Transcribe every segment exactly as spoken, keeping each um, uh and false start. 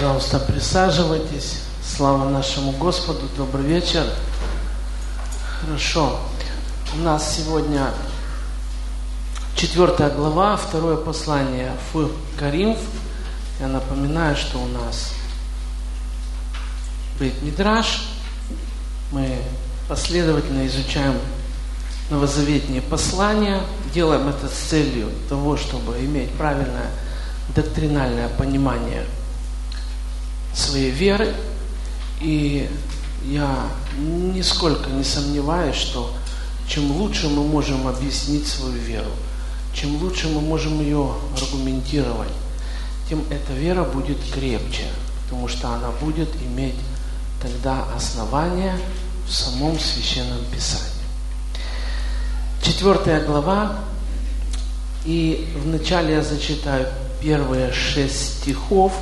Пожалуйста, присаживайтесь. Слава нашему Господу. Добрый вечер. Хорошо. У нас сегодня четвертая глава, второе послание в Коринф. Я напоминаю, что у нас Бейт Мидраш. Мы последовательно изучаем новозаветные послания. Делаем это с целью того, чтобы иметь правильное доктринальное понимание своей веры. И я нисколько не сомневаюсь, что чем лучше мы можем объяснить свою веру, чем лучше мы можем ее аргументировать, тем эта вера будет крепче, потому что она будет иметь тогда основания в самом Священном Писании. Четвертая глава, и вначале я зачитаю первые шесть стихов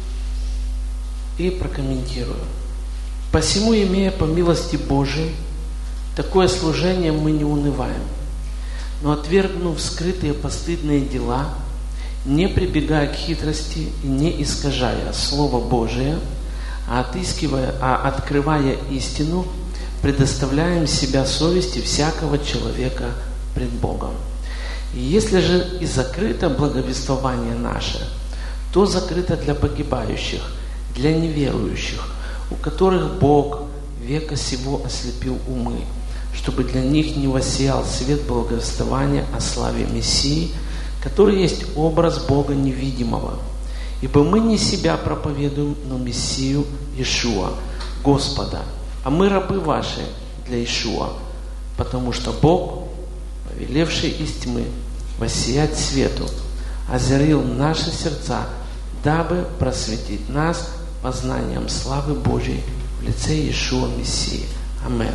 и прокомментирую. «Посему, имея по милости Божией такое служение, мы не унываем, но, отвергнув скрытые постыдные дела, не прибегая к хитрости и не искажая Слово Божие, а отыскивая, а открывая истину, предоставляем себя совести всякого человека пред Богом. И если же и закрыто благовествование наше, то закрыто для погибающих, для неверующих, у которых Бог века сего ослепил умы, чтобы для них не воссиял свет благовествования о славе Мессии, который есть образ Бога невидимого. Ибо мы не себя проповедуем, но Мессию Иешуа, Господа, а мы рабы ваши для Иешуа, потому что Бог, повелевший из тьмы воссиять свету, озарил наши сердца, дабы просветить нас познанием славы Божьей в лице Иешуа Мессии. Аминь.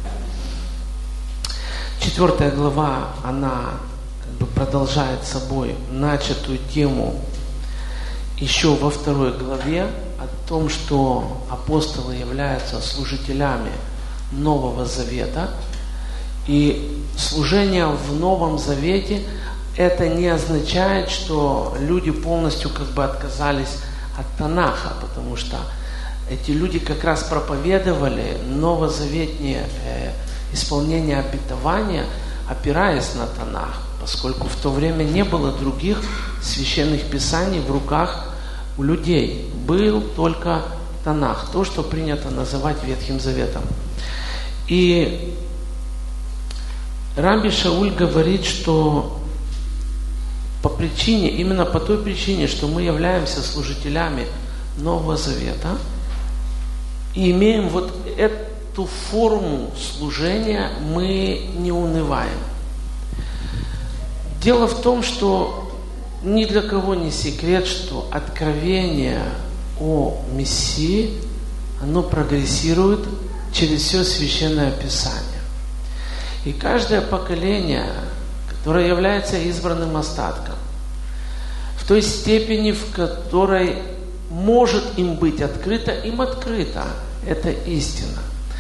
Четвертая глава, она как бы продолжает собой начатую тему еще во второй главе о том, что апостолы являются служителями Нового Завета. И служение в Новом Завете это не означает, что люди полностью как бы отказались от Танаха, потому что эти люди как раз проповедовали новозаветнее э, исполнение обетования, опираясь на Танах, поскольку в то время не было других священных писаний в руках у людей. Был только Танах, то, что принято называть Ветхим Заветом. И Раби Шауль говорит, что по причине, именно по той причине, что мы являемся служителями Нового Завета и имеем вот эту форму служения, мы не унываем. Дело в том, что ни для кого не секрет, что откровение о Мессии, оно прогрессирует через все Священное Писание. И каждое поколение, которое является избранным остатком, в той степени, в которой может им быть открыто, им открыто. Это истина.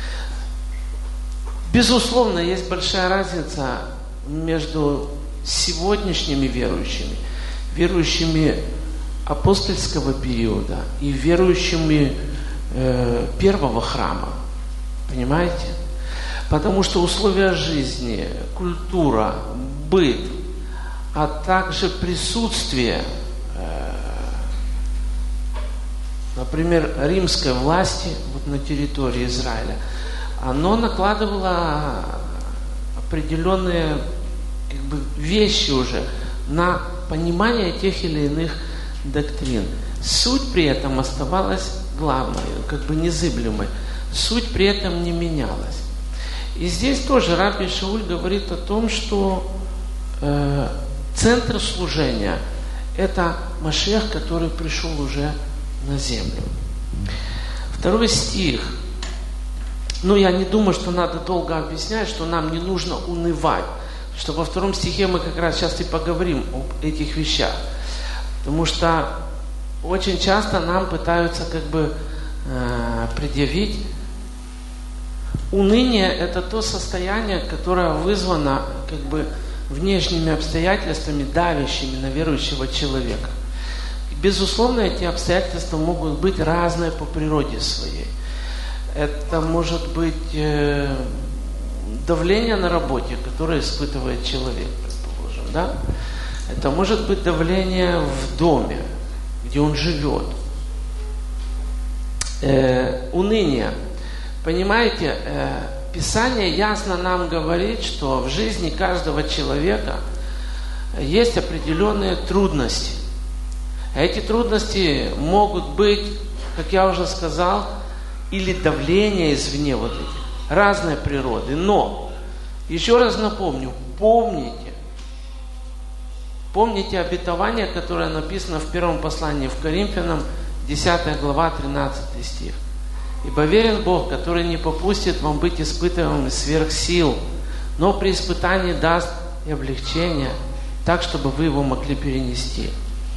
Безусловно, есть большая разница между сегодняшними верующими, верующими апостольского периода и верующими э, первого храма. Понимаете? Потому что условия жизни, культура, быт, а также присутствие, э, например, римской власти вот на территории Израиля, оно накладывало определенные как бы, вещи уже на понимание тех или иных доктрин. Суть при этом оставалась главной, как бы незыблемой. Суть при этом не менялась. И здесь тоже Раби Шауль говорит о том, что э, центр служения – это Машиах, который пришел уже на землю. Второй стих. Ну, я не думаю, что надо долго объяснять, что нам не нужно унывать. Что во втором стихе мы как раз сейчас и поговорим об этих вещах. Потому что очень часто нам пытаются как бы э, предъявить. Уныние – это то состояние, которое вызвано как бы внешними обстоятельствами, давящими на верующего человека. безусловно, эти обстоятельства могут быть разные по природе своей. Это может быть э, давление на работе, которое испытывает человек, предположим, да? Это может быть давление в доме, где он живет. Э, уныние. Понимаете, э, Писание ясно нам говорит, что в жизни каждого человека есть определенные трудности. Эти трудности могут быть, как я уже сказал, или давление извне вот эти, разной природы. Но, еще раз напомню, помните, помните обетование, которое написано в первом послании в Коринфянам, десятая глава, тринадцатый стих. «Ибо верен Бог, который не попустит вам быть испытываемым сверх сил, но при испытании даст и облегчение, так, чтобы вы его могли перенести».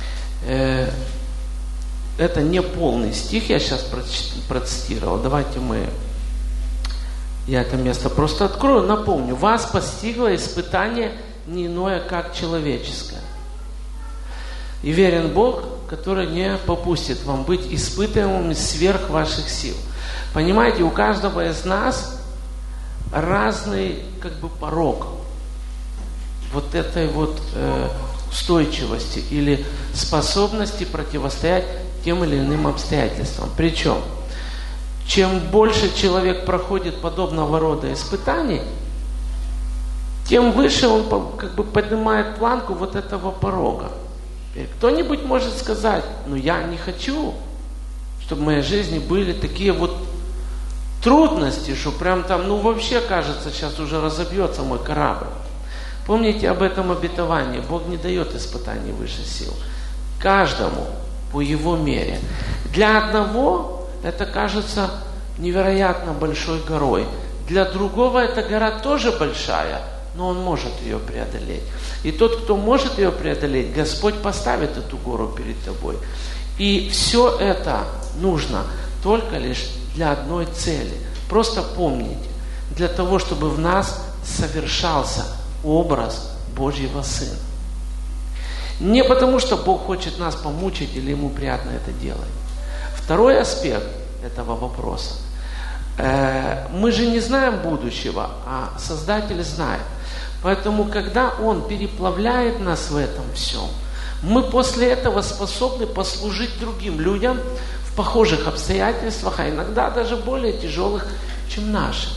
Это не полный стих, я сейчас процитировал. Давайте мы, я это место просто открою. Напомню, вас постигло испытание не иное, как человеческое. И верен Бог, который не попустит вам быть испытываемым сверх ваших сил. Понимаете, у каждого из нас разный как бы порог вот этой вот э, устойчивости или способности противостоять тем или иным обстоятельствам. Причем, чем больше человек проходит подобного рода испытаний, тем выше он как бы поднимает планку вот этого порога. Кто-нибудь может сказать: ну я не хочу, чтобы в моей жизни были такие вот трудности, что прям там, ну вообще кажется, сейчас уже разобьется мой корабль. Помните об этом обетовании. Бог не дает испытаний выше сил. Каждому по его мере. Для одного это кажется невероятно большой горой. Для другого эта гора тоже большая, но он может ее преодолеть. И тот, кто может ее преодолеть, Господь поставит эту гору перед тобой. И все это нужно только лишь для одной цели. Просто помните, для того, чтобы в нас совершался образ Божьего Сына. Не потому, что Бог хочет нас помучить или Ему приятно это делать. Второй аспект этого вопроса. Мы же не знаем будущего, а Создатель знает. Поэтому, когда Он переплавляет нас в этом всем, мы после этого способны послужить другим людям в похожих обстоятельствах, а иногда даже более тяжелых, чем наши.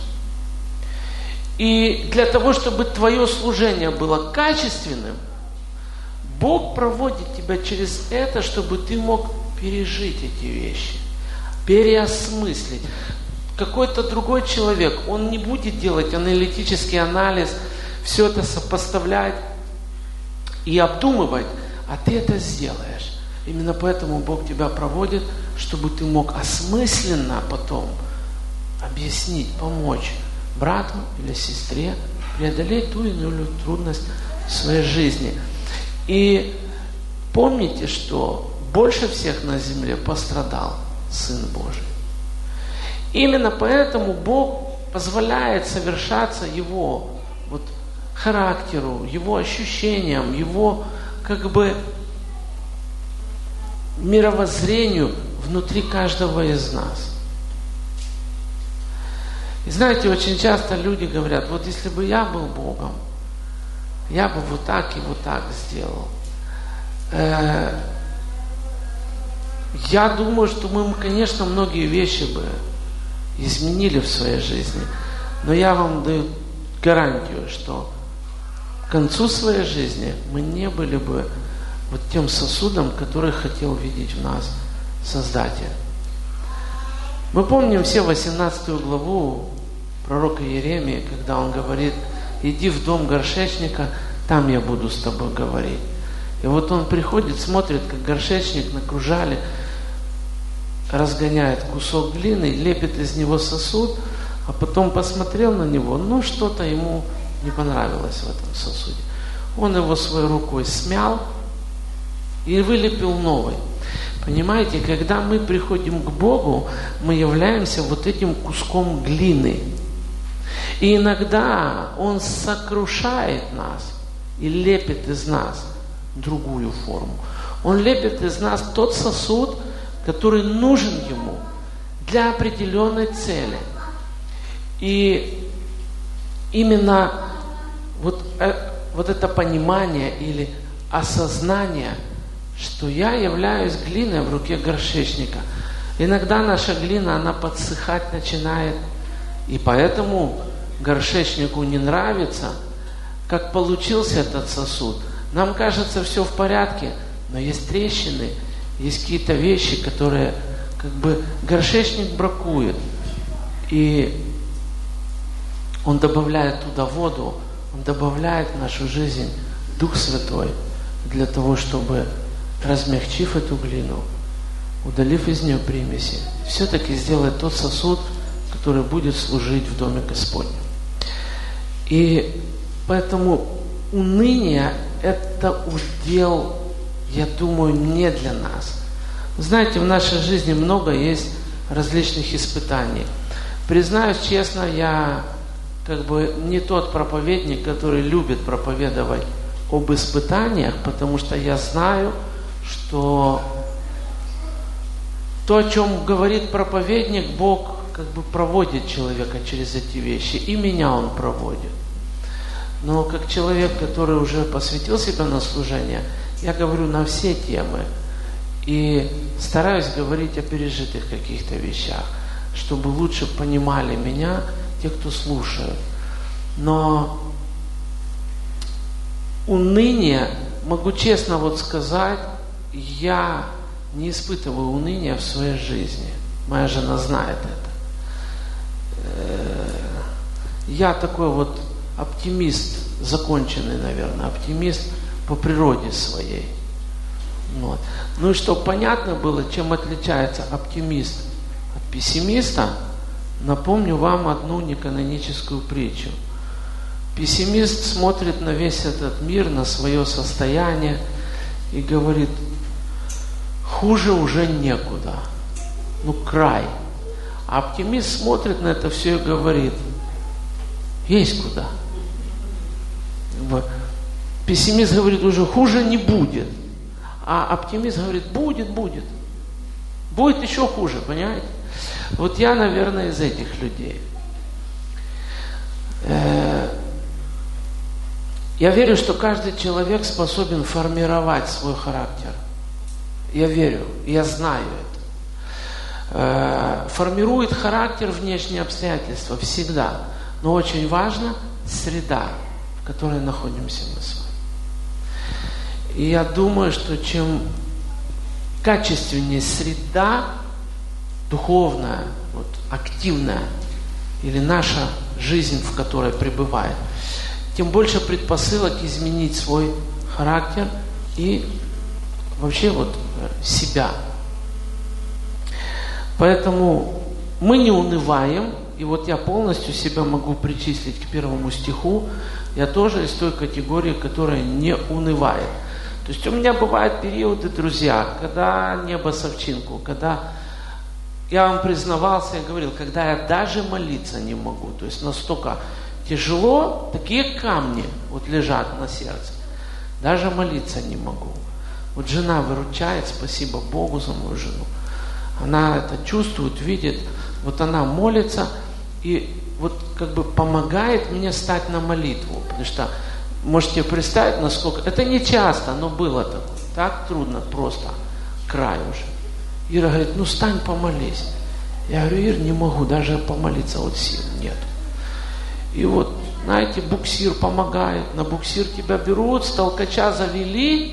И для того, чтобы твое служение было качественным, Бог проводит тебя через это, чтобы ты мог пережить эти вещи, переосмыслить. Какой-то другой человек, он не будет делать аналитический анализ, все это сопоставлять и обдумывать, а ты это сделаешь. Именно поэтому Бог тебя проводит, чтобы ты мог осмысленно потом объяснить, помочь брату или сестре преодолеть ту или иную трудность в своей жизни. И помните, что больше всех на земле пострадал Сын Божий. Именно поэтому Бог позволяет совершаться Его вот, характеру, Его ощущениям, Его как бы мировоззрению внутри каждого из нас. И знаете, очень часто люди говорят: вот если бы я был Богом, я бы вот так и вот так сделал. Э, я думаю, что мы, конечно, многие вещи бы изменили в своей жизни, но я вам даю гарантию, что к концу своей жизни мы не были бы вот тем сосудом, который хотел видеть в нас Создатель. Мы помним все восемнадцатую главу пророка Иеремии, когда он говорит: иди в дом горшечника, там я буду с тобой говорить. И вот он приходит, смотрит, как горшечник на кружале разгоняет кусок глины, лепит из него сосуд, а потом посмотрел на него, ну что-то ему не понравилось в этом сосуде. Он его своей рукой смял и вылепил новый. Понимаете, когда мы приходим к Богу, мы являемся вот этим куском глины. И иногда Он сокрушает нас и лепит из нас другую форму. Он лепит из нас тот сосуд, который нужен Ему для определенной цели. И именно вот, вот это понимание или осознание, что я являюсь глиной в руке горшечника. Иногда наша глина, она подсыхать начинает, и поэтому горшечнику не нравится, как получился этот сосуд. Нам кажется, все в порядке, но есть трещины, есть какие-то вещи, которые как бы горшечник бракует. И он добавляет туда воду, он добавляет в нашу жизнь Дух Святой для того, чтобы, размягчив эту глину, удалив из нее примеси, все-таки сделать тот сосуд, который будет служить в Доме Господнем. И поэтому уныние – это удел, я думаю, не для нас. Знаете, в нашей жизни много есть различных испытаний. Признаюсь честно, я как бы не тот проповедник, который любит проповедовать об испытаниях, потому что я знаю, что то, о чем говорит проповедник, Бог как бы проводит человека через эти вещи, и меня Он проводит. Но как человек, который уже посвятил себя на служение, я говорю на все темы и стараюсь говорить о пережитых каких-то вещах, чтобы лучше понимали меня те, кто слушают. Но уныние, могу честно вот сказать, я не испытываю уныния в своей жизни. Моя жена знает это. Я такой вот оптимист, законченный, наверное, оптимист по природе своей. Вот. Ну и чтобы понятно было, чем отличается оптимист от пессимиста, напомню вам одну неканоническую притчу. Пессимист смотрит на весь этот мир, на свое состояние и говорит: хуже уже некуда, ну край. А оптимист смотрит на это все и говорит: есть куда. Пессимист говорит: уже хуже не будет. А оптимист говорит: будет, будет. Будет еще хуже, понимаете? Вот я, наверное, из этих людей. Я верю, что каждый человек способен формировать свой характер. Я верю, я знаю это. Формирует характер внешние обстоятельства всегда. Но очень важна среда, в которой находимся мы с вами. И я думаю, что чем качественнее среда, духовная, вот, активная, или наша жизнь, в которой пребывает, тем больше предпосылок изменить свой характер и вообще вот себя. Поэтому мы не унываем, и вот я полностью себя могу причислить к первому стиху. Я тоже из той категории, которая не унывает. То есть у меня бывают периоды, друзья, когда небо совчинку, когда я вам признавался, я говорил, когда я даже молиться не могу. То есть настолько тяжело, такие камни вот лежат на сердце. Даже молиться не могу. Вот жена выручает, спасибо Богу за мою жену. Она это чувствует, видит. Вот она молится и вот как бы помогает мне стать на молитву. Потому что можете представить, насколько... Это не часто, но было такое. Так трудно, просто край уже. Ира говорит: ну стань, помолись. Я говорю: Ир, не могу, даже помолиться вот сил нет. И вот, знаете, буксир помогает. На буксир тебя берут, с толкача завели,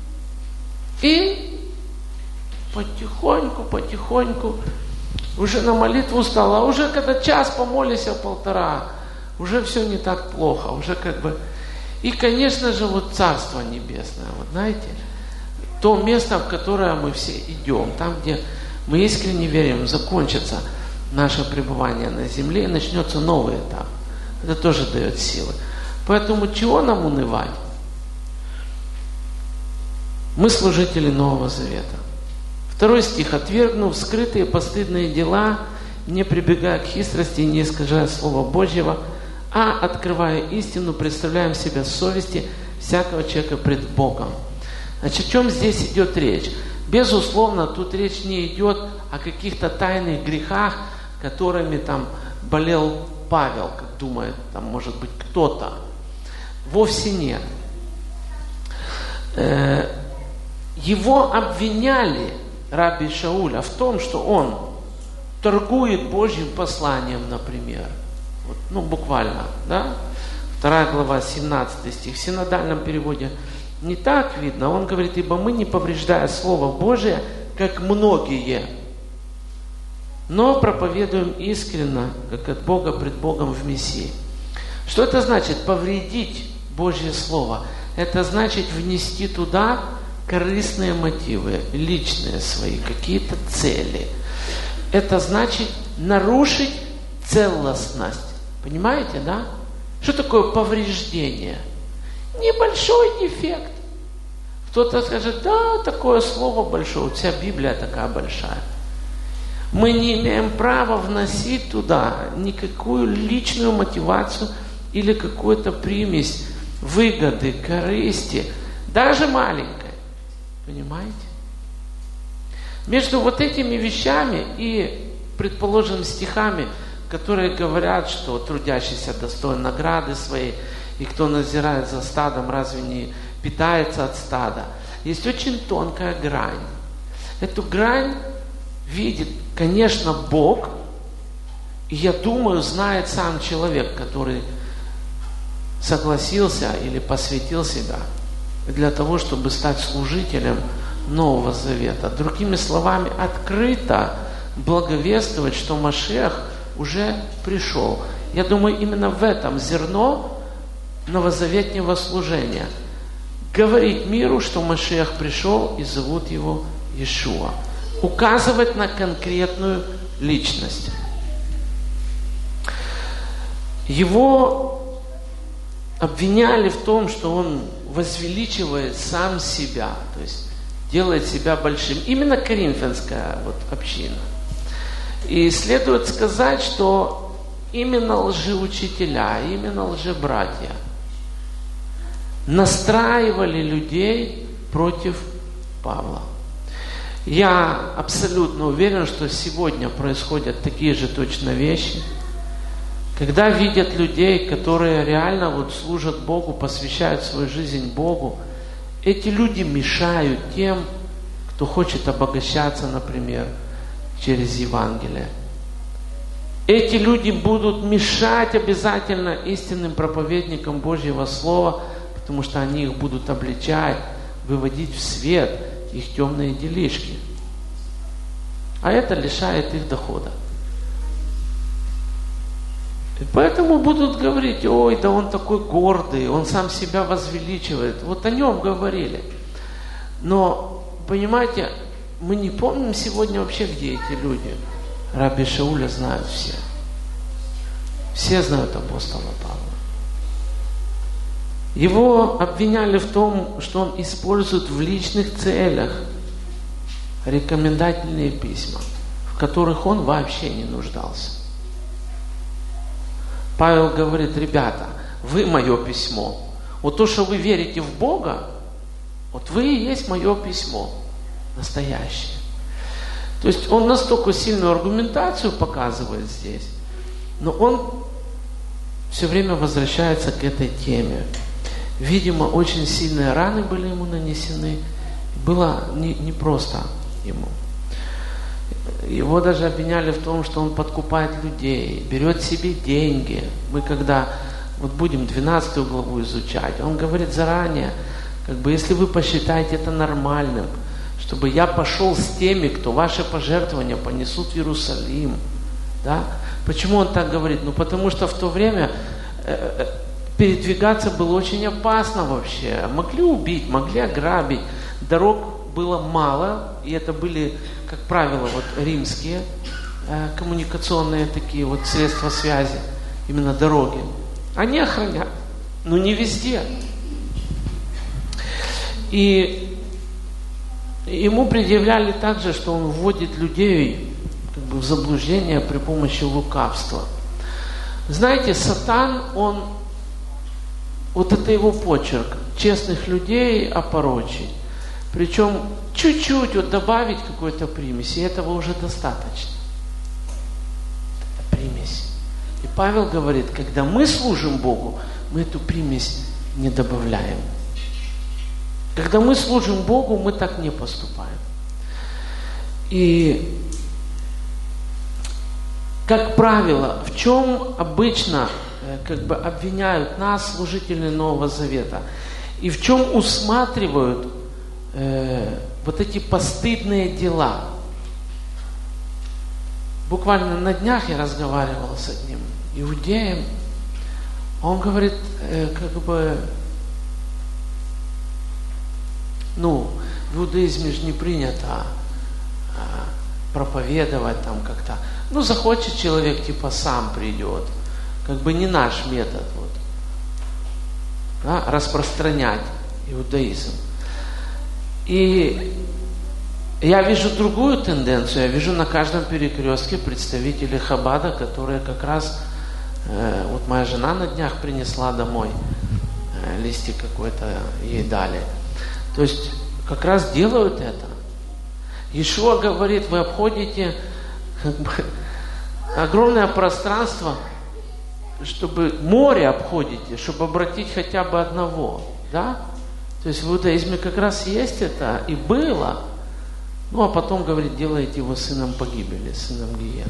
и потихоньку, потихоньку уже на молитву стало. А уже когда час помолись, а полтора, уже все не так плохо. Уже как бы... И, конечно же, вот Царство Небесное, вот знаете, то место, в которое мы все идем, там, где мы искренне верим, закончится наше пребывание на земле и начнется новый этап. Это тоже дает силы. Поэтому чего нам унывать? Мы служители Нового Завета. Второй стих. «Отвергнув скрытые постыдные дела, не прибегая к хитрости и не искажая Слова Божьего, а, открывая истину, представляем себя совести всякого человека пред Богом». Значит, о чем здесь идет речь? Безусловно, тут речь не идет о каких-то тайных грехах, которыми там болел Павел, как думает, там может быть кто-то. Вовсе нет. Его обвиняли, раби Шауля, в том, что он торгует Божьим посланием, например. Вот, ну, буквально, да? Вторая глава, семнадцатый стих. В синодальном переводе не так видно. Он говорит, ибо мы, не повреждая Слово Божие, как многие, но проповедуем искренно, как от Бога пред Богом в Мессии. Что это значит? Повредить Божье Слово. Это значит внести туда корыстные мотивы, личные свои, какие-то цели. Это значит нарушить целостность. Понимаете, да? Что такое повреждение? Небольшой дефект. Кто-то скажет, да, такое слово большое, вся Библия такая большая. Мы не имеем права вносить туда никакую личную мотивацию или какую-то примесь выгоды, корысти, даже маленькой. Понимаете? Между вот этими вещами и, предположим, стихами, которые говорят, что трудящийся достоин награды своей, и кто назирает за стадом, разве не питается от стада, есть очень тонкая грань. Эту грань видит, конечно, Бог, и, я думаю, знает сам человек, который согласился или посвятил себя для того, чтобы стать служителем Нового Завета. Другими словами, открыто благовествовать, что Машиах уже пришел. Я думаю, именно в этом зерно новозаветнего служения. Говорить миру, что Машиах пришел и зовут его Иешуа. Указывать на конкретную личность. Его обвиняли в том, что он возвеличивает сам себя, то есть делает себя большим. Именно коринфянская вот община. И следует сказать, что именно лжеучителя, именно лжебратья настраивали людей против Павла. Я абсолютно уверен, что сегодня происходят такие же точно вещи, когда видят людей, которые реально вот служат Богу, посвящают свою жизнь Богу. Эти люди мешают тем, кто хочет обогащаться, например, через Евангелие. Эти люди будут мешать обязательно истинным проповедникам Божьего Слова, потому что они их будут обличать, выводить в свет их темные делишки. А это лишает их дохода. И поэтому будут говорить, ой, да он такой гордый, он сам себя возвеличивает. Вот о нем говорили. Но, понимаете, мы не помним сегодня вообще, где эти люди. Раби Шауля знают все. Все знают апостола Павла. Его обвиняли в том, что он использует в личных целях рекомендательные письма, в которых он вообще не нуждался. Павел говорит, ребята, вы мое письмо. Вот то, что вы верите в Бога, вот вы и есть мое письмо. Настоящее. То есть он настолько сильную аргументацию показывает здесь, но он все время возвращается к этой теме. Видимо, очень сильные раны были ему нанесены. Было не, не просто ему. Его даже обвиняли в том, что он подкупает людей, берет себе деньги. Мы когда вот будем двенадцатую главу изучать, он говорит заранее, как бы если вы посчитаете это нормальным, чтобы я пошел с теми, кто ваши пожертвования понесут в Иерусалим. Да? Почему он так говорит? Ну потому что в то время э, передвигаться было очень опасно вообще. Могли убить, могли ограбить. Дорог было мало, и это были, как правило, вот римские э, коммуникационные такие вот средства связи, именно дороги. Они охраняют, но не везде. И ему предъявляли также, что он вводит людей как бы в заблуждение при помощи лукавства. Знаете, Сатан, он, вот это его почерк, честных людей опорочить. Причем чуть-чуть вот добавить какой-то примеси, этого уже достаточно. Это примесь. И Павел говорит, когда мы служим Богу, мы эту примесь не добавляем. Когда мы служим Богу, мы так не поступаем. И, как правило, в чем обычно как бы обвиняют нас, служители Нового Завета, и в чем усматривают э, вот эти постыдные дела. Буквально на днях я разговаривал с одним иудеем. Он говорит, э, как бы, ну, в иудаизме же не принято а, проповедовать там как-то. Ну, захочет человек, типа, сам придет. Как бы не наш метод, вот, да, распространять иудаизм. И я вижу другую тенденцию. Я вижу на каждом перекрестке представителей Хабада, которые как раз, э, вот моя жена на днях принесла домой, э, листик какой-то ей дали. То есть как раз делают это. Иешуа говорит, вы обходите как бы огромное пространство, чтобы море обходите, чтобы обратить хотя бы одного, да? То есть в иудаизме как раз есть это, и было. Ну, а потом, говорит, делаете его сыном погибели, сыном гиены.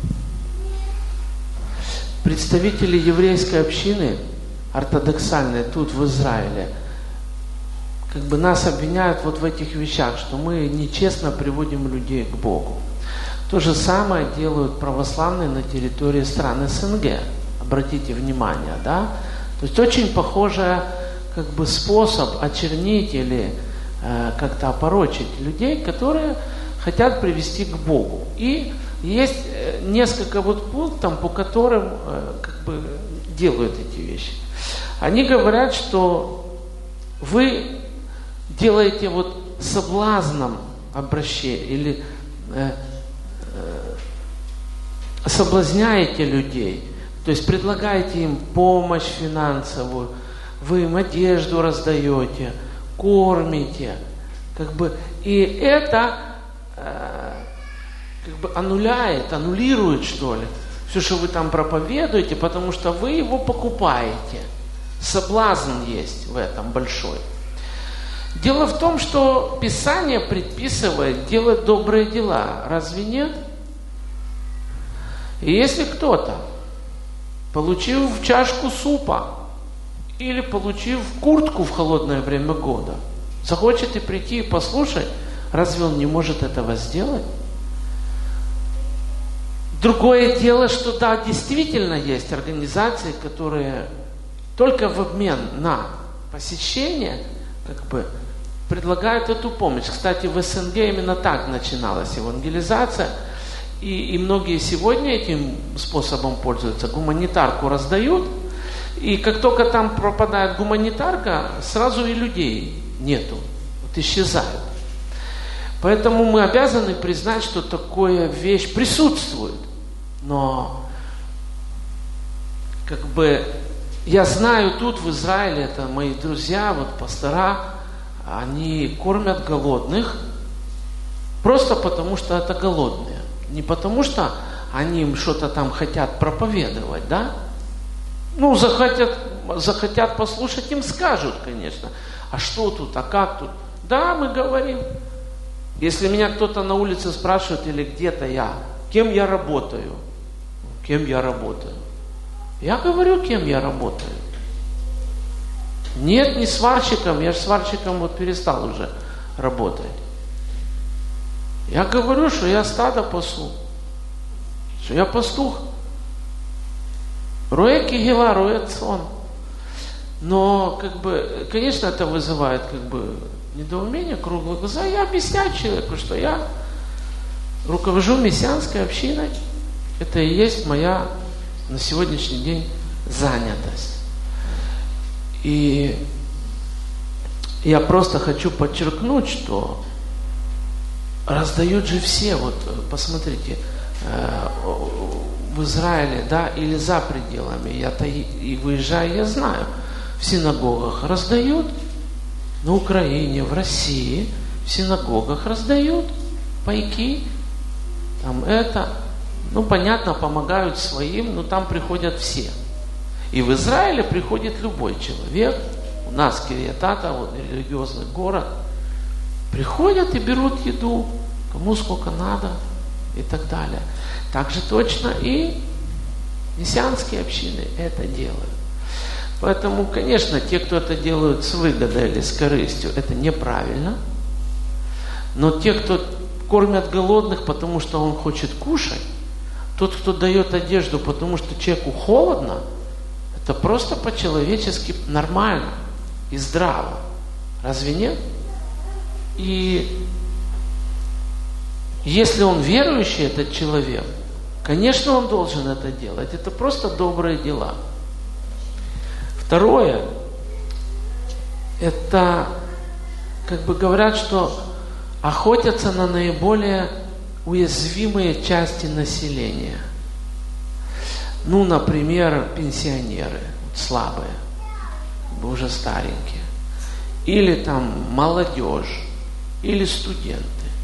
Представители еврейской общины, ортодоксальные, тут в Израиле, как бы нас обвиняют вот в этих вещах, что мы нечестно приводим людей к Богу. То же самое делают православные на территории стран СНГ. Обратите внимание, да? То есть очень похожий как бы способ очернить или э, как-то опорочить людей, которые хотят привести к Богу. И есть э, несколько вот пунктов, по которым э, как бы делают эти вещи. Они говорят, что вы делаете вот соблазном обращение или э, э, соблазняете людей. То есть предлагаете им помощь финансовую, вы им одежду раздаете, кормите, как бы, и это э, как бы аннуляет, аннулирует, что ли, все, что вы там проповедуете, потому что вы его покупаете. Соблазн есть в этом большой. Дело в том, что Писание предписывает делать добрые дела, разве нет? И если кто-то, получив чашку супа или получив куртку в холодное время года, захочет и прийти и послушать, разве он не может этого сделать? Другое дело, что да, действительно есть организации, которые только в обмен на посещение как бы предлагают эту помощь. Кстати, в СНГ именно так начиналась евангелизация. И, и многие сегодня этим способом пользуются. Гуманитарку раздают, и как только там пропадает гуманитарка, сразу и людей нету, вот исчезают. Поэтому мы обязаны признать, что такая вещь присутствует. Но как бы я знаю тут в Израиле, это мои друзья, вот пастора, они кормят голодных просто потому, что это голодные. Не потому, что они им что-то там хотят проповедовать, да? Ну, захотят, захотят послушать, им скажут, конечно. А что тут, а как тут? Да, мы говорим. Если меня кто-то на улице спрашивает или где-то я, кем я работаю? Кем я работаю? Я говорю, кем я работаю. Нет, не сварщиком, я же сварщиком вот перестал уже работать. Я говорю, что я стадо пасу, что я пастух. Роэ кигела, роэ цон. Но, как бы, конечно, это вызывает, как бы, недоумение, круглые глаза. Я объясняю человеку, что я руковожу мессианской общиной. Это и есть моя на сегодняшний день занятость. И я просто хочу подчеркнуть, что раздают же все, вот посмотрите, в Израиле, да, или за пределами, я-то и, и выезжаю, я знаю, в синагогах раздают, на Украине, в России, в синагогах раздают пайки, там это, ну понятно, помогают своим, но там приходят все. И в Израиле приходит любой человек, у нас Кирьят-Ата, вот религиозный город, приходят и берут еду, кому сколько надо и так далее. Так же точно и мессианские общины это делают. Поэтому, конечно, те, кто это делают с выгодой или с корыстью, это неправильно. Но те, кто кормят голодных, потому что он хочет кушать, тот, кто дает одежду, потому что человеку холодно, это просто по-человечески нормально и здраво. Разве нет? И если он верующий, этот человек, конечно, он должен это делать. Это просто добрые дела. Второе, это, как бы говорят, что охотятся на наиболее уязвимые части населения. Ну, например, пенсионеры, слабые, уже старенькие. Или там молодежь, или студенты.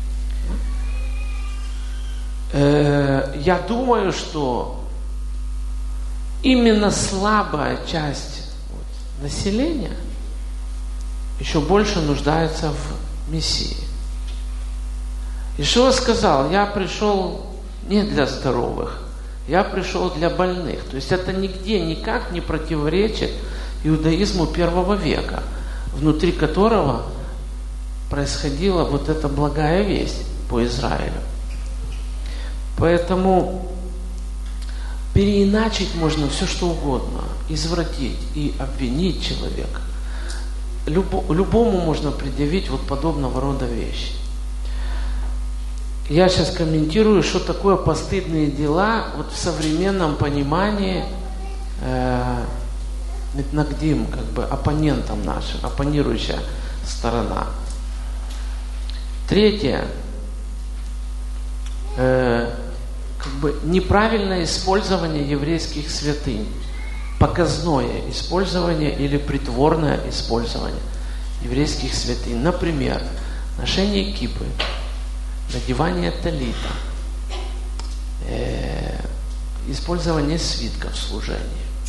Я думаю, что именно слабая часть населения еще больше нуждается в Мессии. Ишуа сказал: я пришел не для здоровых, я пришел для больных. То есть это нигде никак не противоречит иудаизму первого века, внутри которого происходила вот эта благая весть по Израилю. Поэтому переиначить можно все, что угодно, извратить и обвинить человека. Любо, любому можно предъявить вот подобного рода вещи. Я сейчас комментирую, что такое постыдные дела вот в современном понимании э, Митнагдим, как бы оппонентом нашим, оппонирующая сторона. Третье. Э, как бы неправильное использование еврейских святынь. Показное использование или притворное использование еврейских святынь. Например, ношение кипы, надевание талита, э, использование свитков в служении.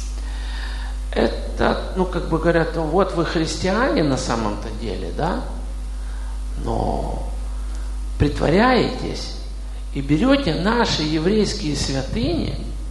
Это, ну, как бы говорят, ну, вот вы христиане на самом-то деле, да? Но притворяетесь и берете наши еврейские святыни,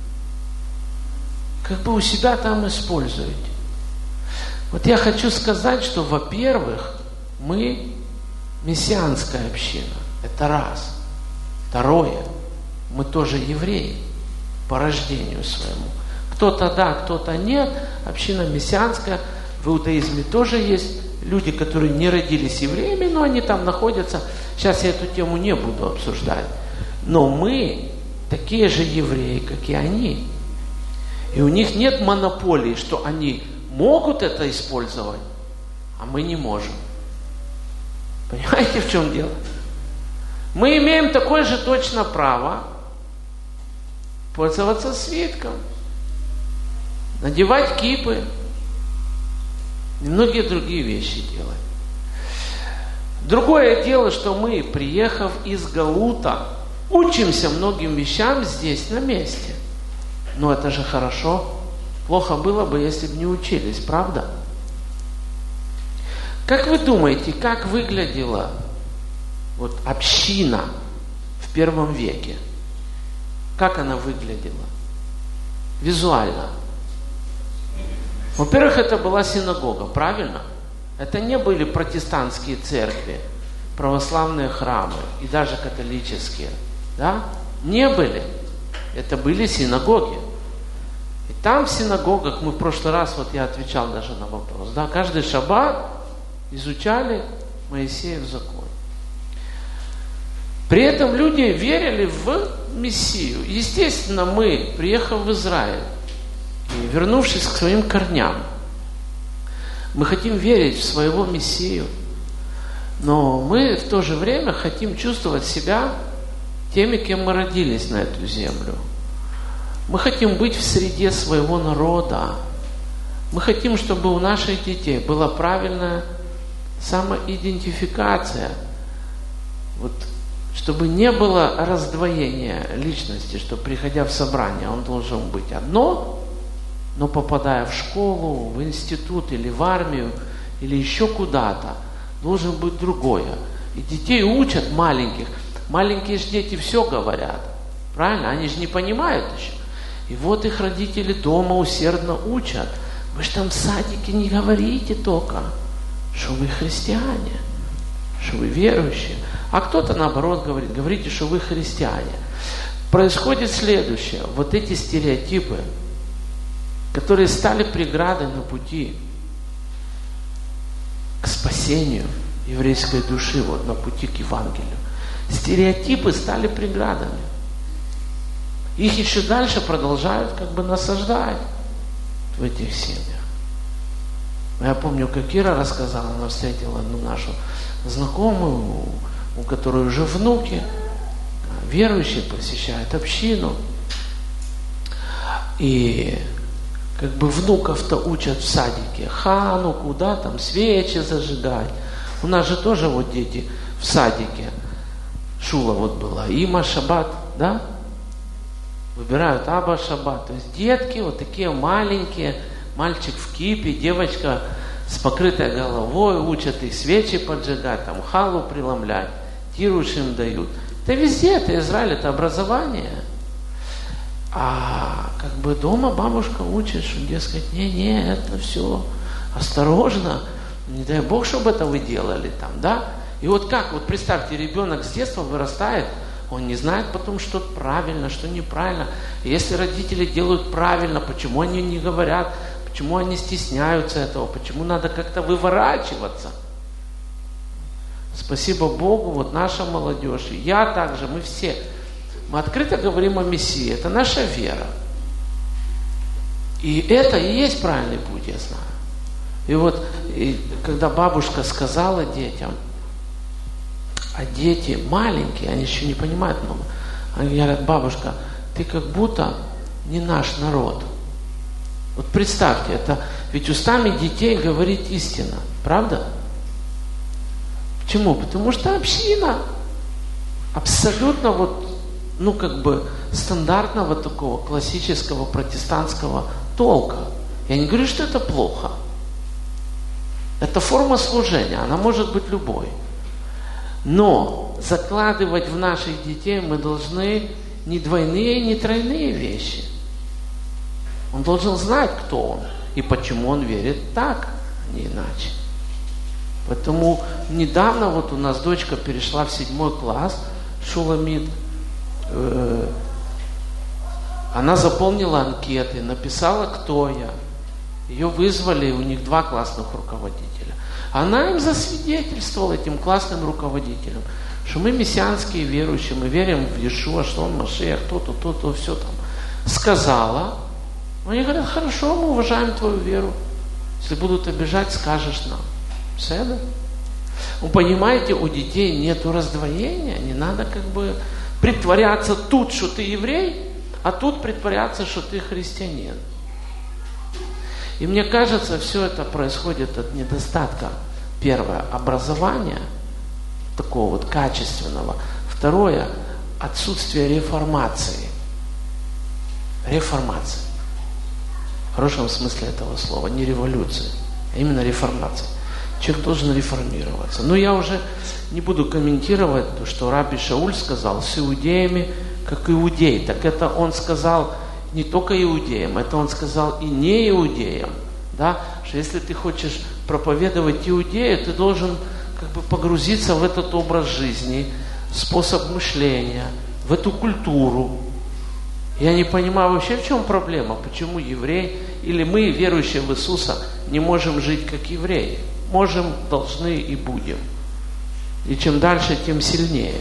как бы у себя там используете. Вот я хочу сказать, что, во-первых, мы мессианская община. Это раз. Второе. Мы тоже евреи по рождению своему. Кто-то да, кто-то нет. Община мессианская. В иудаизме тоже есть люди, которые не родились евреями, но они там находятся. Сейчас я эту тему не буду обсуждать. Но мы такие же евреи, как и они. И у них нет монополии, что они могут это использовать, а мы не можем. Понимаете, в чем дело? Мы имеем такое же точно право пользоваться свитком, надевать кипы и многие другие вещи делать. Другое дело, что мы, приехав из Галута, учимся многим вещам здесь, на месте. Но это же хорошо. Плохо было бы, если бы не учились, правда? Как вы думаете, как выглядела вот община в первом веке? Как она выглядела? Визуально. Во-первых, это была синагога, правильно? Это не были протестантские церкви, православные храмы и даже католические. Да? Не были. Это были синагоги. И там в синагогах, мы в прошлый раз, вот я отвечал даже на вопрос, да, каждый шаббат изучали Моисеев закон. При этом люди верили в Мессию. Естественно, мы, приехав в Израиль и вернувшись к своим корням, мы хотим верить в своего Мессию, но мы в то же время хотим чувствовать себя теми, кем мы родились на эту землю. Мы хотим быть в среде своего народа. Мы хотим, чтобы у наших детей была правильная самоидентификация вот, чтобы не было раздвоения личности, что приходя в собрание, он должен быть одно, но попадая в школу, в институт или в армию, или еще куда-то, должен быть другое. И детей учат маленьких. Маленькие же дети все говорят. Правильно? Они же не понимают еще. И вот их родители дома усердно учат. Вы же там в садике не говорите только, что вы христиане, что вы верующие. А кто-то наоборот говорит, говорите, что вы христиане. Происходит следующее. Вот эти стереотипы, которые стали преградой на пути к спасению еврейской души, вот на пути к Евангелию. Стереотипы стали преградами. Их еще дальше продолжают как бы насаждать в этих семьях. Я помню, как Ира рассказала, она встретила одну нашу знакомую, у которой уже внуки, верующие, посещают общину. И как бы внуков-то учат в садике Хануку, да, там свечи зажигать. У нас же тоже вот дети в садике. Шула вот была, Има Шаббат, да? Выбирают Аба Шаббат. То есть детки вот такие маленькие, мальчик в кипе, девочка с покрытой головой, учат их свечи поджигать, там халу преломлять, тируш им дают. Это везде, это Израиль, это образование. А как бы дома бабушка учит, что, дескать, не-не, это все осторожно, не дай Бог, чтобы это вы делали там, да? И вот как, вот представьте, ребенок с детства вырастает, он не знает потом, что правильно, что неправильно. И если родители делают правильно, почему они не говорят, почему они стесняются этого, почему надо как-то выворачиваться? Спасибо Богу, вот наша молодежь, и я также, мы все, мы открыто говорим о Мессии, это наша вера. И это и есть правильный путь, я знаю. И вот, и когда бабушка сказала детям, а дети маленькие, они еще не понимают много, они говорят, бабушка, ты как будто не наш народ. Вот представьте, это ведь устами детей говорит истина, правда? Почему? Потому что община абсолютно вот, ну как бы стандартного такого классического протестантского толка. Я не говорю, что это плохо. Это форма служения, она может быть любой. Но закладывать в наших детей мы должны не двойные, не тройные вещи. Он должен знать, кто он и почему он верит так, а не иначе. Поэтому недавно вот у нас дочка перешла в седьмой класс, Шуламит. Э, она заполнила анкеты, написала, кто я. Ее вызвали, у них два классных руководителя. Она им засвидетельствовала, этим классным руководителям, что мы мессианские верующие, мы верим в Иешуа, что он Машиах, то-то, то-то, все там. Сказала. Они говорят, хорошо, мы уважаем твою веру. Если будут обижать, скажешь нам. Все, да? Вы понимаете, у детей нету раздвоения, не надо как бы притворяться тут, что ты еврей, а тут притворяться, что ты христианин. И мне кажется, все это происходит от недостатка. Первое, образования, такого вот качественного. Второе, отсутствие реформации. Реформации. В хорошем смысле этого слова. Не революции, а именно реформация. Человек должен реформироваться. Но я уже не буду комментировать то, что Раби Шауль сказал с иудеями, как иудей. Так это он сказал не только иудеям, это он сказал и не иудеям. Да? Что если ты хочешь проповедовать иудею, ты должен как бы погрузиться в этот образ жизни, способ мышления, в эту культуру. Я не понимаю вообще, в чем проблема, почему еврей или мы, верующие в Иисуса, не можем жить как евреи. Можем, должны и будем. И чем дальше, тем сильнее.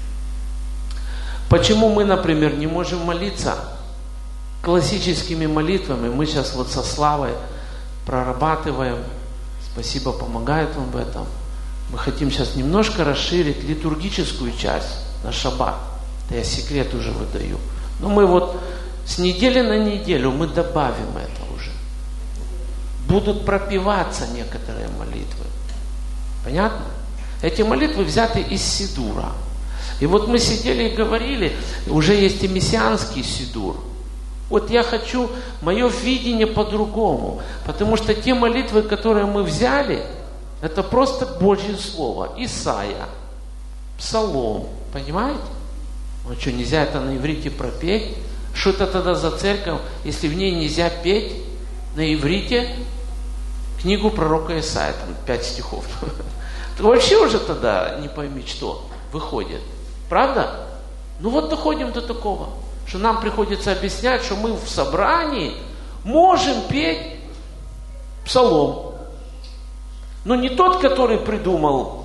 Почему мы, например, не можем молиться классическими молитвами? Мы сейчас вот со Славой прорабатываем. Спасибо, помогает он в этом. Мы хотим сейчас немножко расширить литургическую часть на шаббат. Это я секрет уже выдаю. Но мы вот с недели на неделю мы добавим это уже. Будут пропеваться некоторые молитвы. Понятно? Эти молитвы взяты из Сидура. И вот мы сидели и говорили, уже есть и мессианский Сидур. Вот я хочу, мое видение по-другому. Потому что те молитвы, которые мы взяли, это просто Божье Слово. Исайя, Псалом, понимаете? Ну что, нельзя это на иврите пропеть? Что это тогда за церковь, если в ней нельзя петь на иврите книгу пророка Исаия, там пять стихов? То вообще уже тогда не пойми, что выходит. Правда? Ну вот доходим до такого, что нам приходится объяснять, что мы в собрании можем петь псалом. Но не тот, который придумал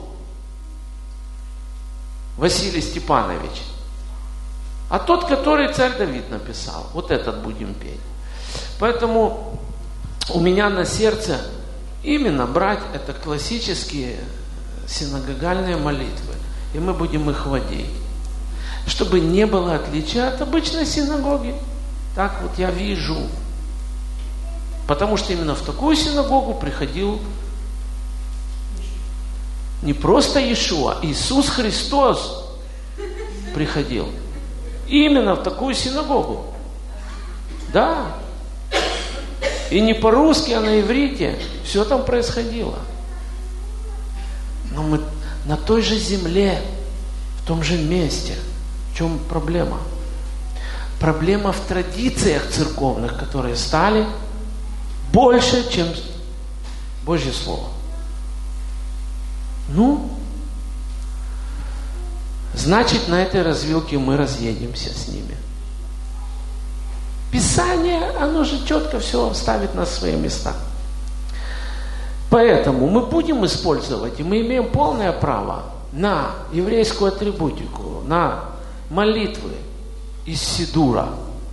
Василий Степанович, а тот, который царь Давид написал. Вот этот будем петь. Поэтому у меня на сердце именно брать это классические синагогальные молитвы. И мы будем их водить. Чтобы не было отличия от обычной синагоги. Так вот я вижу. Потому что именно в такую синагогу приходил не просто Иешуа, Иисус Христос приходил. Именно в такую синагогу. Да. И не по-русски, а на иврите. Все там происходило. Но мы на той же земле, в том же месте. В чем проблема? Проблема в традициях церковных, которые стали больше, чем Божье Слово. Ну, значит, на этой развилке мы разъедемся с ними. Писание, оно же четко все ставит на свои места. Поэтому мы будем использовать, и мы имеем полное право на еврейскую атрибутику, на молитвы из Сидура.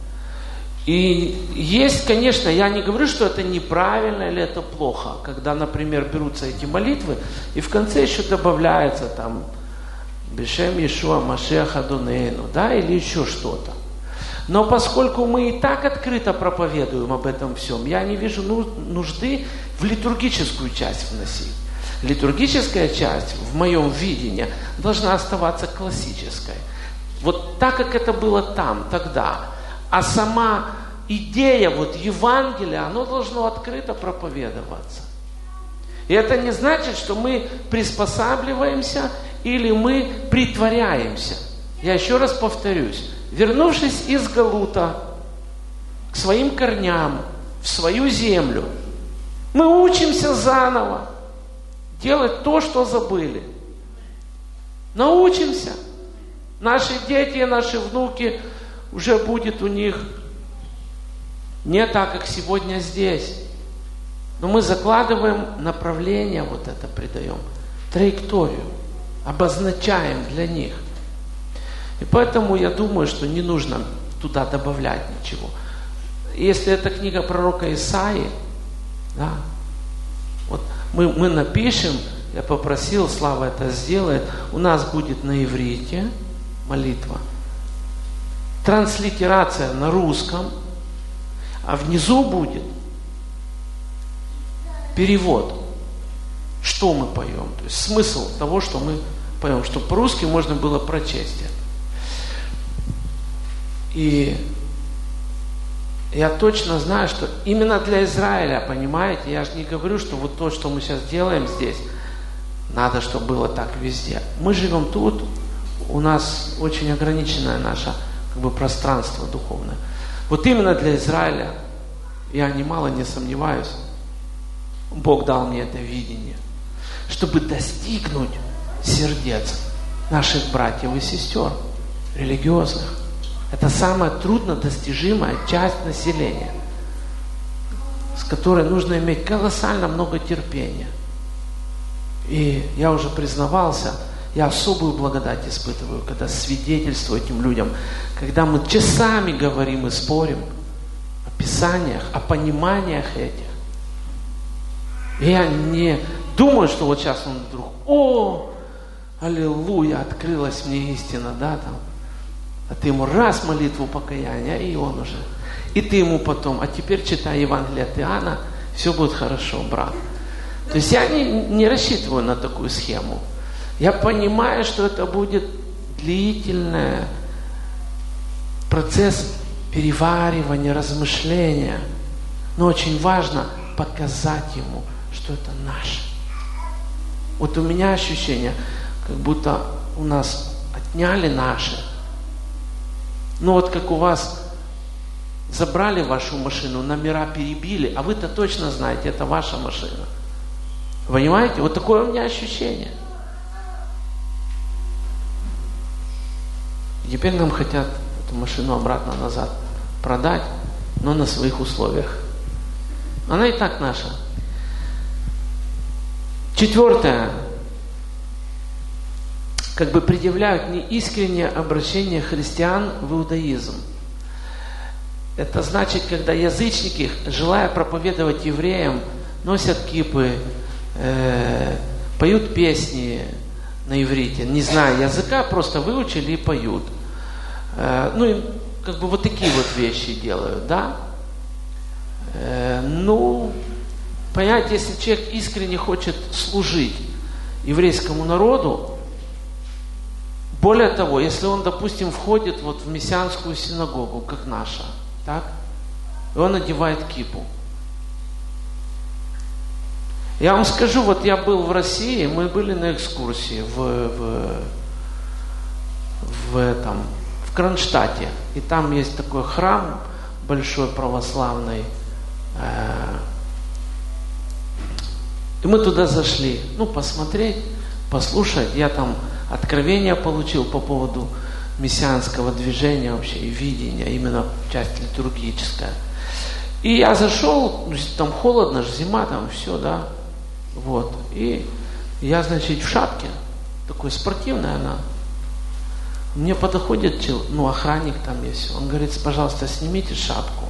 И есть, конечно, я не говорю, что это неправильно или это плохо, когда, например, берутся эти молитвы, и в конце еще добавляется там Бешем Иешуа Машиах Адонейну, да, или еще что-то. Но поскольку мы и так открыто проповедуем об этом всем, я не вижу нужды в литургическую часть вносить. Литургическая часть, в моем видении, должна оставаться классической. Вот так, как это было там, тогда. А сама идея вот Евангелия, оно должно открыто проповедоваться. И это не значит, что мы приспосабливаемся или мы притворяемся. Я еще раз повторюсь. Вернувшись из Галута к своим корням, в свою землю, мы учимся заново делать то, что забыли. Научимся. Наши дети, наши внуки, уже будет у них не так, как сегодня здесь. Но мы закладываем направление, вот это придаем, траекторию, обозначаем для них. И поэтому я думаю, что не нужно туда добавлять ничего. Если это книга пророка Исаии, да, вот мы, мы напишем, я попросил, Слава это сделает, у нас будет на иврите молитва, транслитерация на русском, а внизу будет перевод, что мы поем, то есть смысл того, что мы поем, чтобы по-русски можно было прочесть это. И я точно знаю, что именно для Израиля, понимаете, я же не говорю, что вот то, что мы сейчас делаем здесь, надо, чтобы было так везде. Мы живем тут, у нас очень ограниченное наше как бы, пространство духовное. Вот именно для Израиля, я немало не сомневаюсь, Бог дал мне это видение, чтобы достигнуть сердец наших братьев и сестер, религиозных. Это самая труднодостижимая часть населения, с которой нужно иметь колоссально много терпения. И я уже признавался, я особую благодать испытываю, когда свидетельствую этим людям, когда мы часами говорим и спорим о Писаниях, о пониманиях этих. И я не думаю, что вот сейчас он вдруг, о, аллилуйя, открылась мне истина, да, там. А ты ему раз молитву покаяния, и он уже. И ты ему потом, а теперь читай Евангелие от Иоанна, все будет хорошо, брат. То есть я не, не рассчитываю на такую схему. Я понимаю, что это будет длительный процесс переваривания, размышления. Но очень важно показать ему, что это наше. Вот у меня ощущение, как будто у нас отняли наше. Ну вот как у вас забрали вашу машину, номера перебили, а вы-то точно знаете, это ваша машина. Понимаете? Вот такое у меня ощущение. И теперь нам хотят эту машину обратно назад продать, но на своих условиях. Она и так наша. Четвертое. Как бы предъявляют неискреннее обращение христиан в иудаизм. Это значит, когда язычники, желая проповедовать евреям, носят кипы, э, поют песни на иврите, не зная языка, просто выучили и поют. Э, ну и как бы вот такие вот вещи делают, да? Э, ну, понимаете, если человек искренне хочет служить еврейскому народу, более того, если он, допустим, входит вот в мессианскую синагогу, как наша, так, и он одевает кипу. Я вам скажу, вот я был в России, мы были на экскурсии в, в, в этом, в Кронштадте, и там есть такой храм большой православный, и мы туда зашли, ну, посмотреть, послушать. Я там откровение получил по поводу мессианского движения вообще и видения, именно часть литургическая. И я зашел, там холодно, зима, там все, да, вот. И я, значит, в шапке, такой спортивная она. Мне подходит, ну, охранник там есть, он говорит, пожалуйста, снимите шапку.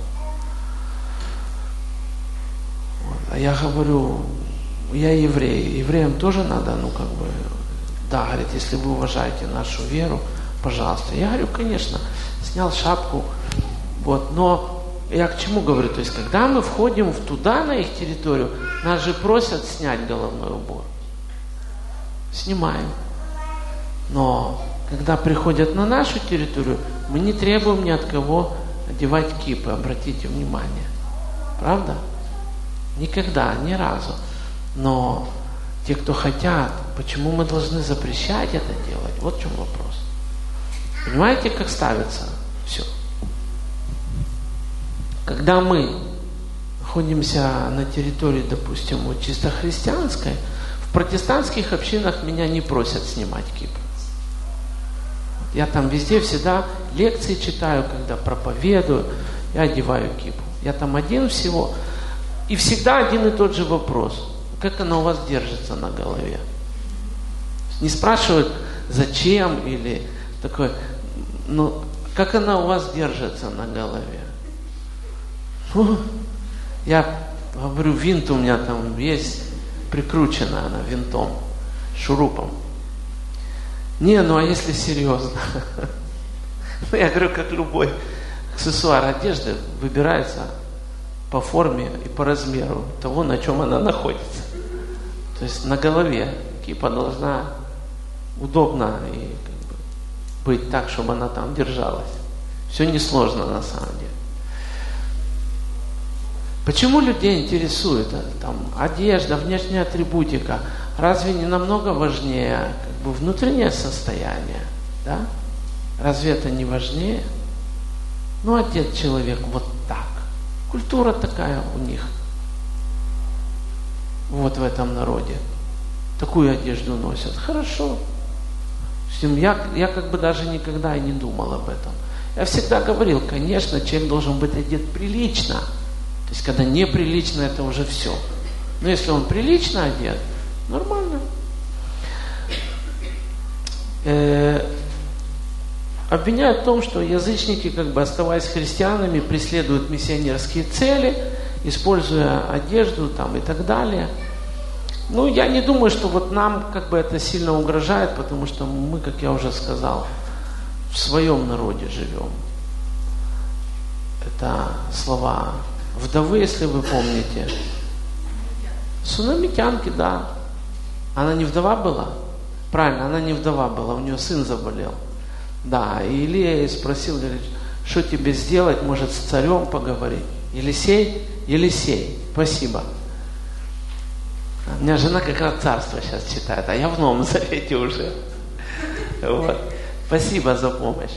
Вот. А я говорю, я еврей, евреям тоже надо, ну, как бы, да, говорит, если вы уважаете нашу веру, пожалуйста. Я говорю, конечно, снял шапку, вот, но я к чему говорю, то есть, когда мы входим в туда, на их территорию, нас же просят снять головной убор. Снимаем. Но, когда приходят на нашу территорию, мы не требуем ни от кого одевать кипы, обратите внимание. Правда? Никогда, ни разу. Но те, кто хотят, почему мы должны запрещать это делать? Вот в чем вопрос. Понимаете, как ставится все? Когда мы находимся на территории, допустим, вот чисто христианской, в протестантских общинах меня не просят снимать кипу. Я там везде всегда лекции читаю, когда проповедую, я одеваю кипу. Я там один всего. И всегда один и тот же вопрос. Как она у вас держится на голове? Не спрашивают, зачем, или такой, ну, как она у вас держится на голове? Ну, я говорю, винт у меня там есть, прикручена она винтом, шурупом. Не, ну а если серьезно? Ну, я говорю, как любой аксессуар одежды выбирается по форме и по размеру того, на чем она находится. То есть на голове кипа должна удобно и как бы быть так, чтобы она там держалась. Все несложно на самом деле. Почему людей интересует там, одежда, внешняя атрибутика? Разве не намного важнее как бы, внутреннее состояние? Да? Разве это не важнее? Ну, одет человек вот так. Культура такая у них. Вот в этом народе. Такую одежду носят. Хорошо. Я, я как бы даже никогда и не думал об этом. Я всегда говорил, конечно, человек должен быть одет прилично. То есть, когда неприлично, это уже все. Но если он прилично одет, нормально. Э, обвиняют в том, что язычники, как бы оставаясь христианами, преследуют миссионерские цели, используя одежду там, и так далее. Ну, я не думаю, что вот нам как бы это сильно угрожает, потому что мы, как я уже сказал, в своем народе живем. Это слова вдовы, если вы помните. Сунамитянки, да. Она не вдова была? Правильно, она не вдова была, у нее сын заболел. Да, и Илия ей спросил, говорит, что тебе сделать, может, с царем поговорить? Елисей? Елисей, спасибо. У меня жена как раз царство сейчас читает, а я в Новом Завете уже. Вот. Спасибо за помощь.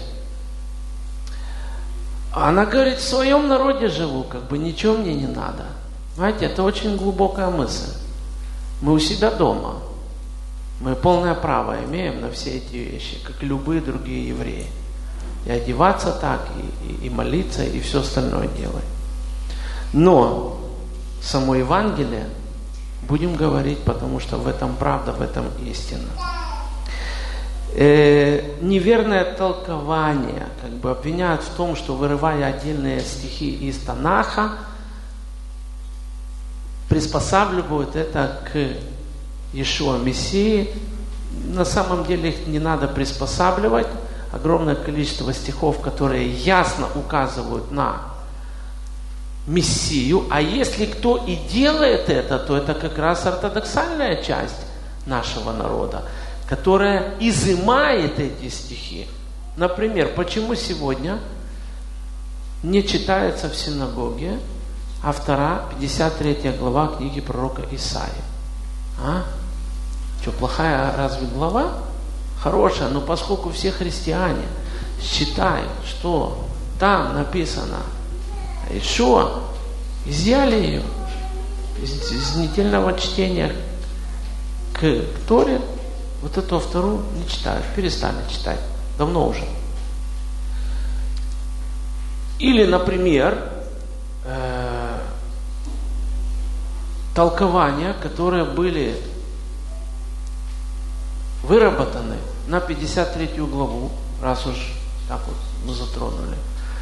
Она говорит, в своем народе живу, как бы ничего мне не надо. Знаете, это очень глубокая мысль. Мы у себя дома. Мы полное право имеем на все эти вещи, как и любые другие евреи. И одеваться так, и, и, и молиться, и все остальное делать. Но само Евангелие будем говорить, потому что в этом правда, в этом истина. Э, неверное толкование, как бы обвиняют в том, что вырывая отдельные стихи из Танаха, приспосабливают это к Иешуа Мессии. На самом деле их не надо приспосабливать. Огромное количество стихов, которые ясно указывают на Мессию. А если кто и делает это, то это как раз ортодоксальная часть нашего народа, которая изымает эти стихи. Например, почему сегодня не читается в синагоге автора пятьдесят третья глава книги пророка Исаии? А? Что, плохая разве глава? Хорошая, но поскольку все христиане считают, что там написано Иешуа, изъяли ее из, из недельного чтения к, к Торе, вот эту вторую не читают, перестали читать, давно уже. Или, например, э, толкования, которые были выработаны на пятьдесят третью главу, раз уж так вот мы затронули.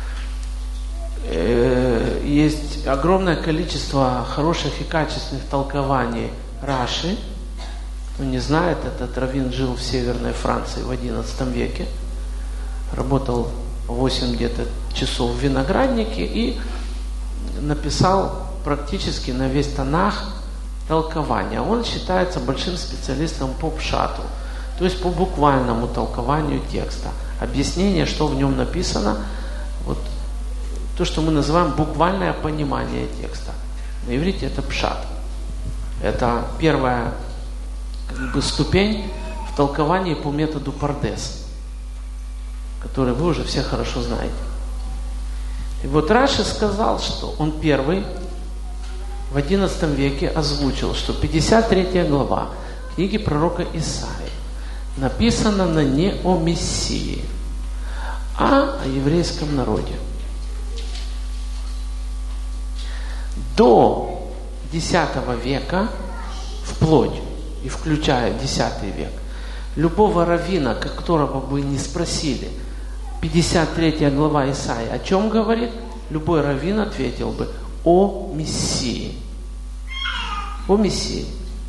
Э, есть огромное количество хороших и качественных толкований Раши. Кто не знает, этот раввин жил в Северной Франции в одиннадцатом веке, работал восемь где-то часов в винограднике и написал практически на весь Танах толкование. Он считается большим специалистом по пшату, то есть по буквальному толкованию текста. Объяснение, что в нем написано, вот то, что мы называем буквальное понимание текста. На иврите это пшат. Это первая как бы ступень в толковании по методу Пардес, который вы уже все хорошо знаете. И вот Раши сказал, что он первый в одиннадцатом веке озвучил, что пятьдесят третья глава книги пророка Исаии написана на не о Мессии, а о еврейском народе. До десятого века, вплоть и включая десятый век, любого раввина, которого бы не спросили, пятьдесят третья глава Исаии о чем говорит, любой раввин ответил бы о Мессии. О Мессии.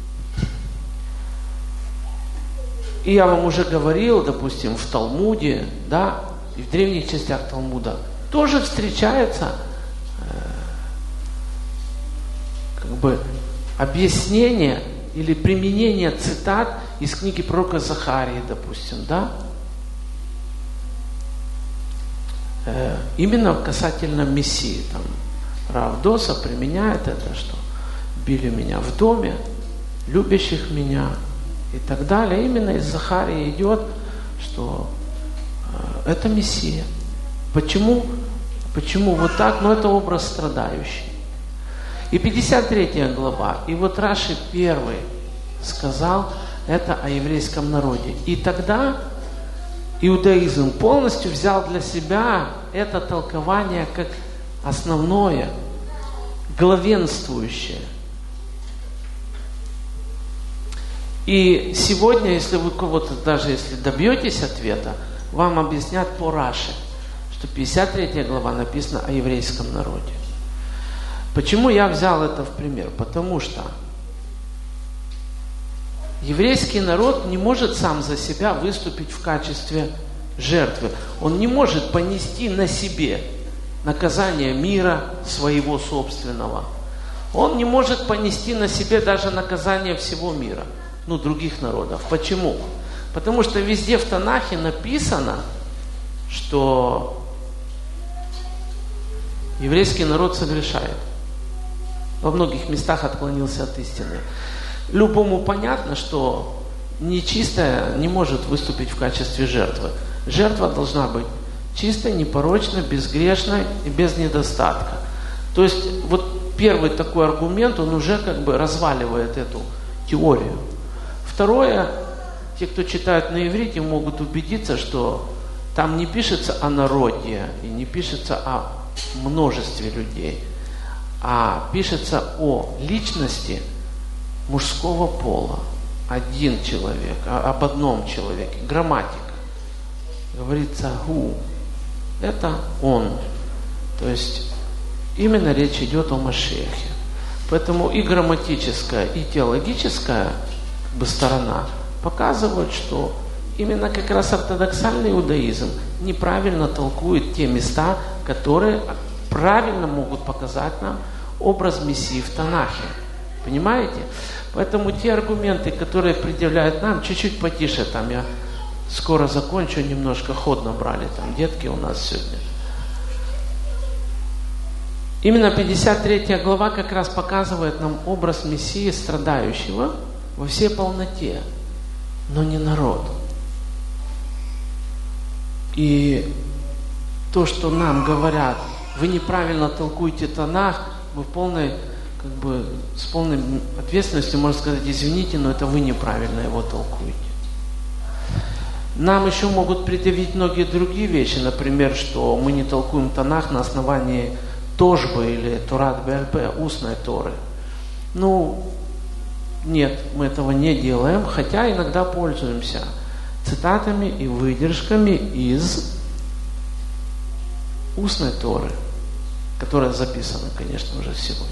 И я вам уже говорил, допустим, в Талмуде, да, и в древних частях Талмуда тоже встречается э, как бы объяснение или применение цитат из книги пророка Захарии, допустим, да? Э, именно касательно Мессии. Там Рав Доса применяет это, что били меня в доме, любящих меня и так далее. Именно из Захарии идет, что э, это Мессия. Почему? Почему вот так? Но это образ страдающий. И пятьдесят третья глава. И вот Раши первый сказал это о еврейском народе. И тогда иудаизм полностью взял для себя это толкование как основное, главенствующее. И сегодня, если вы кого-то, даже если добьетесь ответа, вам объяснят по Раши, что пятьдесят третья глава написана о еврейском народе. Почему я взял это в пример? Потому что еврейский народ не может сам за себя выступить в качестве жертвы. Он не может понести на себе наказание мира своего собственного. Он не может понести на себе даже наказание всего мира, ну, других народов. Почему? Потому что везде в Танахе написано, что еврейский народ согрешает. Во многих местах отклонился от истины. Любому понятно, что нечистая не может выступить в качестве жертвы. Жертва должна быть чистой, непорочной, безгрешной и без недостатка. То есть вот первый такой аргумент, он уже как бы разваливает эту теорию. Второе, те, кто читают на иврите, могут убедиться, что там не пишется о народе и не пишется о множестве людей, а пишется о личности мужского пола. Один человек, об одном человеке. Грамматика. Говорится «гу». Это он. То есть именно речь идет о Машиахе. Поэтому и грамматическая, и теологическая как бы, сторона показывают, что именно как раз ортодоксальный иудаизм неправильно толкует те места, которые правильно могут показать нам образ Мессии в Танахе. Понимаете? Поэтому те аргументы, которые предъявляют нам, чуть-чуть потише, там я скоро закончу, немножко ход набрали, там детки у нас сегодня. Именно пятьдесят третья глава как раз показывает нам образ Мессии, страдающего во всей полноте, но не народ. И то, что нам говорят, вы неправильно толкуете Танах, мы в полной, как бы, с полной ответственностью можно сказать, извините, но это вы неправильно его толкуете. Нам еще могут предъявить многие другие вещи, например, что мы не толкуем Танах на основании Тошбы или Торат Беаль-Пе, устной Торы. Ну, нет, мы этого не делаем, хотя иногда пользуемся цитатами и выдержками из устной Торы, которая записана, конечно, уже сегодня.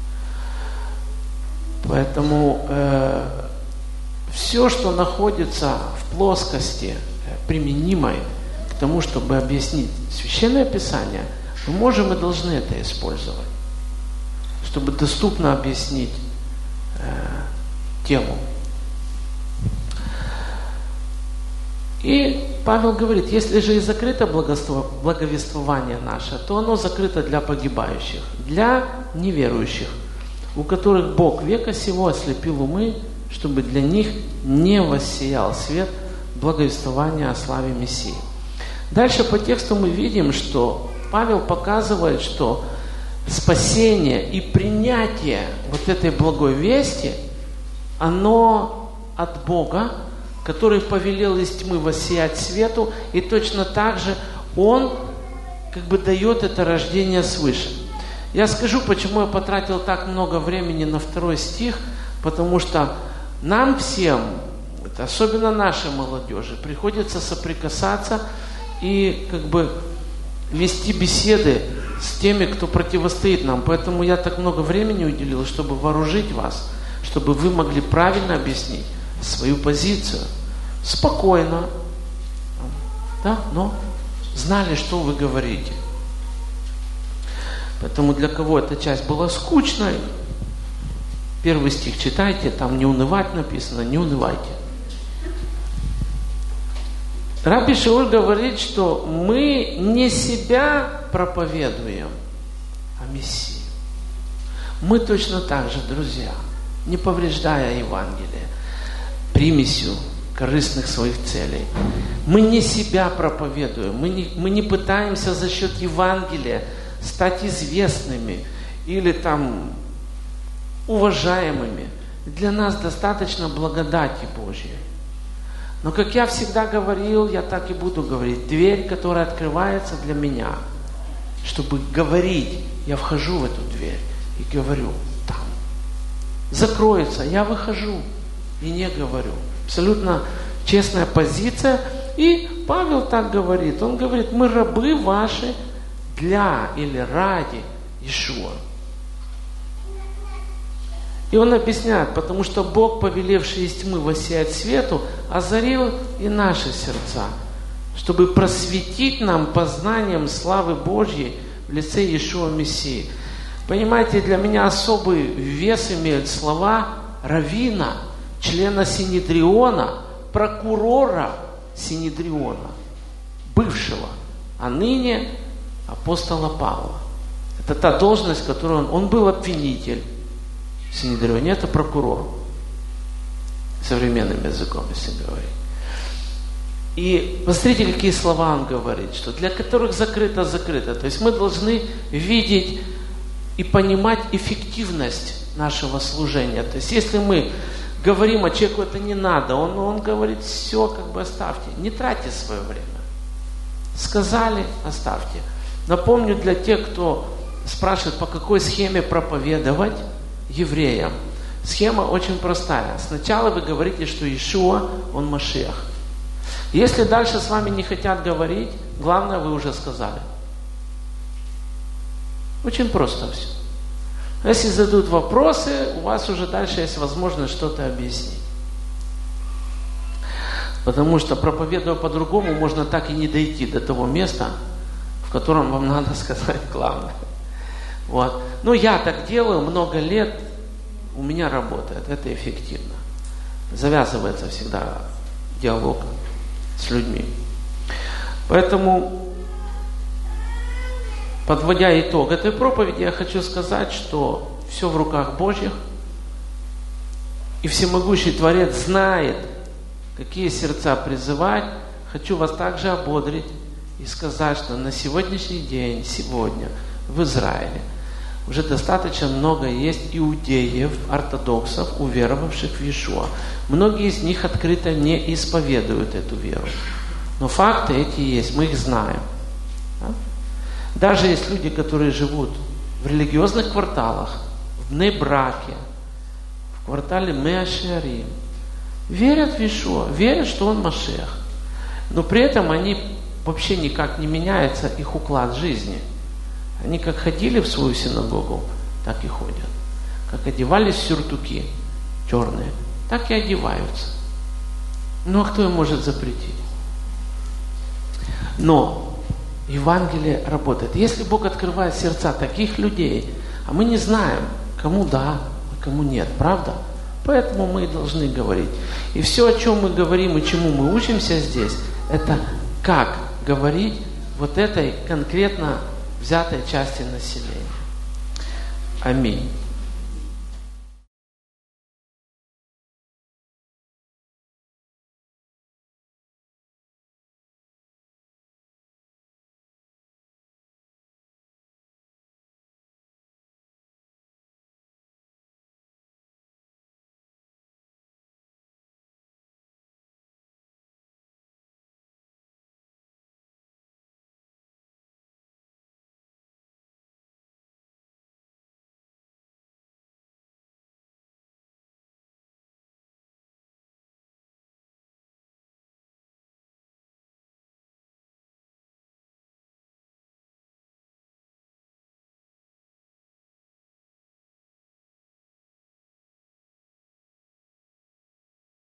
Поэтому э, все, что находится в плоскости э, применимой к тому, чтобы объяснить Священное Писание, мы можем и должны это использовать, чтобы доступно объяснить э, тему. И Павел говорит, если же и закрыто благовествование наше, то оно закрыто для погибающих, для неверующих, у которых Бог века сего ослепил умы, чтобы для них не воссиял свет благовествования о славе Мессии. Дальше по тексту мы видим, что Павел показывает, что спасение и принятие вот этой благой вести, оно от Бога, который повелел из тьмы воссиять свету, и точно так же Он как бы дает это рождение свыше. Я скажу, почему я потратил так много времени на второй стих, потому что нам всем, особенно нашей молодежи, приходится соприкасаться и как бы вести беседы с теми, кто противостоит нам. Поэтому я так много времени уделил, чтобы вооружить вас, чтобы вы могли правильно объяснить свою позицию. Спокойно, да, но знали, что вы говорите. Поэтому для кого эта часть была скучной, первый стих читайте, там не унывать написано, не унывайте. Раби Шауль говорит, что мы не себя проповедуем, а Мессию. Мы точно так же, друзья, не повреждая Евангелие, примесью корыстных своих целей. Мы не себя проповедуем, мы не, мы не пытаемся за счет Евангелия стать известными или там уважаемыми. Для нас достаточно благодати Божьей. Но, как я всегда говорил, я так и буду говорить, дверь, которая открывается для меня, чтобы говорить, я вхожу в эту дверь и говорю там. Закроется, я выхожу и не говорю. Абсолютно честная позиция. И Павел так говорит. Он говорит, мы рабы ваши для или ради Иешуа. И он объясняет, потому что Бог, повелевший из тьмы воссиять свету, озарил и наши сердца, чтобы просветить нам познанием славы Божьей в лице Иешуа Мессии. Понимаете, для меня особый вес имеют слова раввина, члена Синедриона, прокурора Синедриона, бывшего, а ныне апостола Павла. Это та должность, которую он, он был обвинитель в Синедрионе, это прокурор, современным языком, если говорить. И посмотрите, какие слова он говорит, что для которых закрыто, закрыто. То есть мы должны видеть и понимать эффективность нашего служения. То есть если мы говорим, а человеку это не надо, он, он говорит, все, как бы оставьте, не тратьте свое время. Сказали, оставьте. Напомню для тех, кто спрашивает, по какой схеме проповедовать евреям. Схема очень простая. Сначала вы говорите, что Иешуа, он Машиах. Если дальше с вами не хотят говорить, главное вы уже сказали. Очень просто все. Если задают вопросы, у вас уже дальше есть возможность что-то объяснить. Потому что, проповедуя по-другому, можно так и не дойти до того места, в котором вам надо сказать главное. Вот. Ну, я так делаю много лет, у меня работает, это эффективно. Завязывается всегда диалог с людьми. Поэтому, подводя итог этой проповеди, я хочу сказать, что все в руках Божьих, и всемогущий Творец знает, какие сердца призывать. Хочу вас также ободрить и сказать, что на сегодняшний день, сегодня, в Израиле, уже достаточно много есть иудеев, ортодоксов, уверовавших в Иешуа. Многие из них открыто не исповедуют эту веру. Но факты эти есть, мы их знаем. Да? Даже есть люди, которые живут в религиозных кварталах, в Бней-Браке, в квартале Меа-Шеарим, верят в Иешуа, верят, что он Машиах. Но при этом они вообще никак не меняется их уклад жизни. Они как ходили в свою синагогу, так и ходят. Как одевались в сюртуки черные, так и одеваются. Ну а кто им может запретить? Но Евангелие работает. Если Бог открывает сердца таких людей, а мы не знаем, кому да, а кому нет, правда? Поэтому мы и должны говорить. И все, о чем мы говорим и чему мы учимся здесь, это как говорить вот этой конкретно взятой части населения. Аминь.